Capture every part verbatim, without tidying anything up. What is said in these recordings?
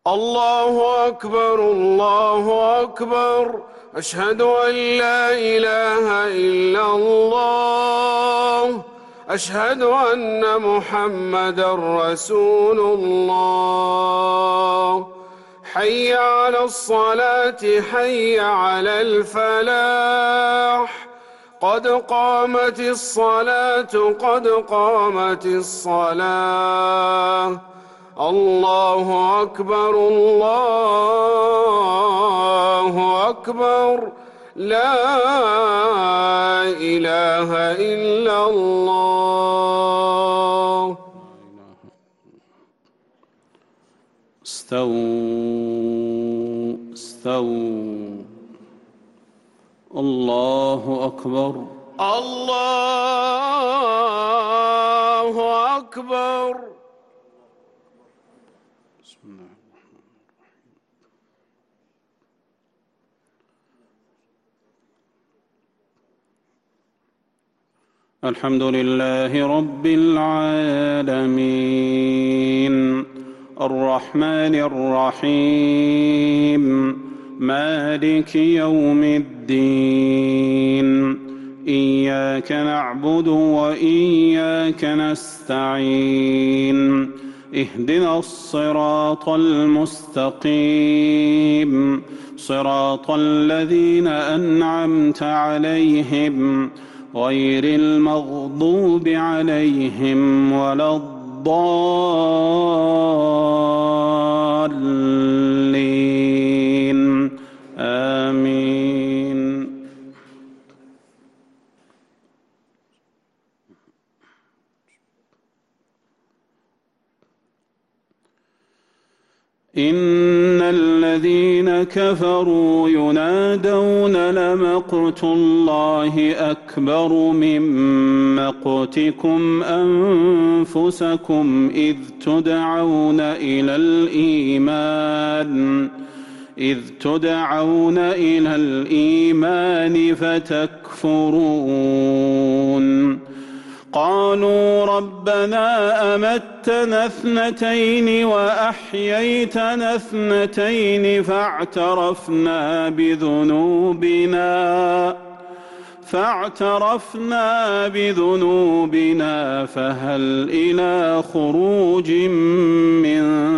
الله أكبر الله أكبر. أشهد أن لا إله إلا الله. أشهد أن محمدًا رسول الله. حي على الصلاة حي على الفلاح. قد قامت الصلاة قد قامت الصلاة. الله أكبر الله أكبر. لا إله إلا الله. استووا استووا. الله أكبر الله أكبر. بسم الله الرحمن الرحيم. الحمد لله رب العالمين الرحمن الرحيم مالك يوم الدين. إياك نعبد وإياك نستعين. اهدنا الصراط المستقيم صراط الذين أنعمت عليهم غير المغضوب عليهم ولا الضالين. آمين. إن الذين كفروا ينادون لمقت الله أكبر من مقتكم أنفسكم إذ تدعون إلى الإيمان إذ تدعون إلى الإيمان فتكفرون. قالوا ربنا أمتنا اثنتين وأحييتنا اثنتين فاعترفنا بذنوبنا فاعترفنا بذنوبنا فهل إلى خروج من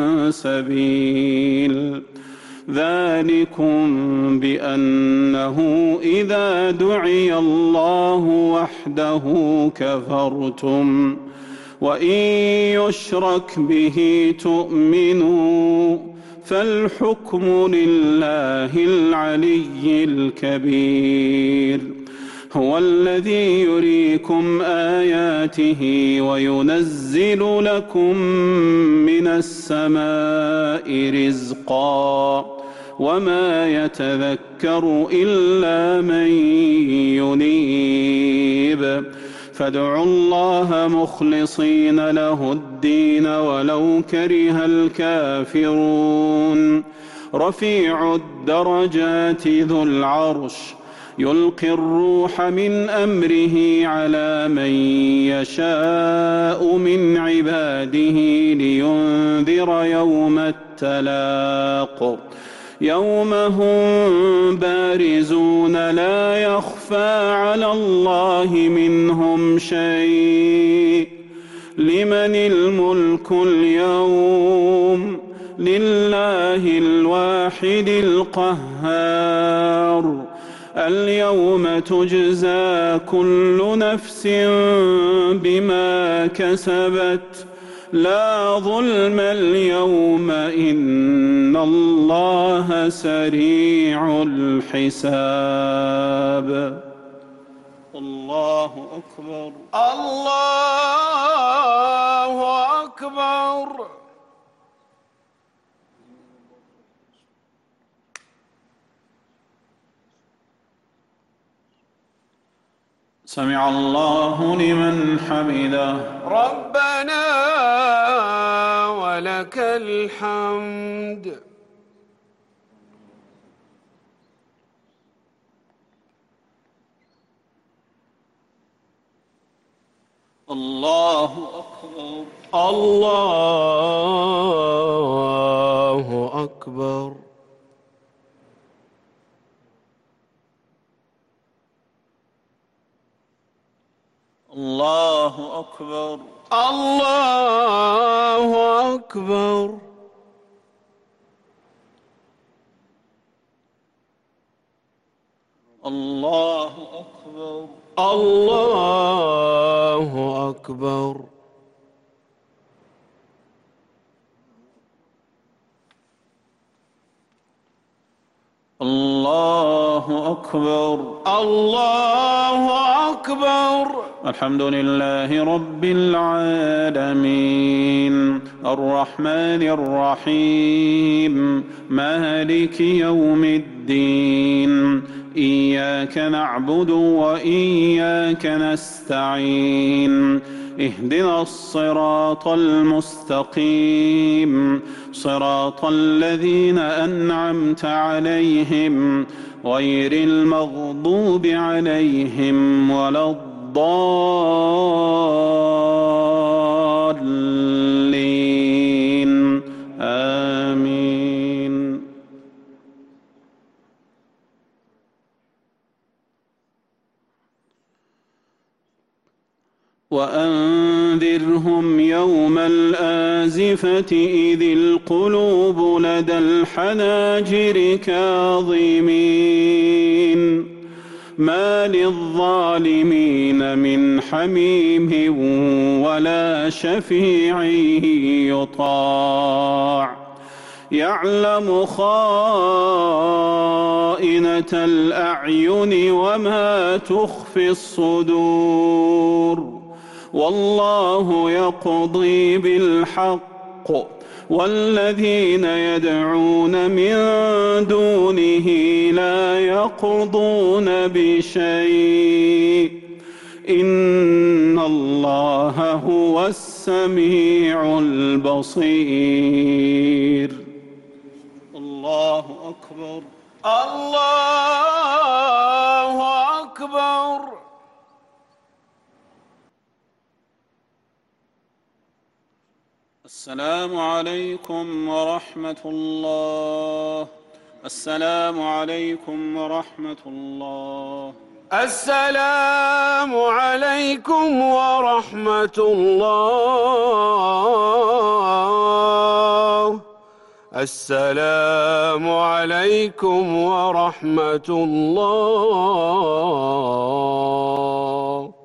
سبيل. ذلكم بأنه إذا دعي الله وحده كفرتم وإن يشرك به تؤمنوا فالحكم لله العلي الكبير. هو الذي يريكم آياته وينزل لكم من السماء رزقا وما يتذكر إلا من ينيب. فادعوا الله مخلصين له الدين ولو كره الكافرون. رفيع الدرجات ذو العرش يلقي الروح من أمره على من يشاء من عباده لينذر يوم التلاق. يوم هم بارزون لا يخفى على الله منهم شيء. لمن الملك اليوم؟ لله الواحد القهار. اليوم تجزى كل نفس بما كسبت لا ظلم اليوم إن الله سريع الحساب. الله أكبر الله أكبر. سمع الله لمن حمده. ربنا ولك الحمد. الله أكبر الله أكبر. الله أكبر. الله أكبر. الله أكبر. الله أكبر. الله أكبر. الله أكبر. الحمد لله رب العالمين الرحمن الرحيم مالك يوم الدين إياك نعبد وإياك نستعين اهدنا الصراط المستقيم صراط الذين أنعمت عليهم غير المغضوب عليهم ولا الضالين آمين. وأنذرهم يوم الآزفة إذ القلوب لدى الحناجر كاظمين ما للظالمين من حميم ولا شفيع يطاع يعلم خائنة الأعين وما تخفي الصدور والله يقضي بالحق والذين يدعون من دونه لا يقضون بشيء إن الله هو السميع البصير. الله أكبر. الله أكبر. السلام عليكم ورحمة الله. السلام عليكم ورحمة الله. السلام عليكم ورحمة الله. السلام عليكم ورحمة الله.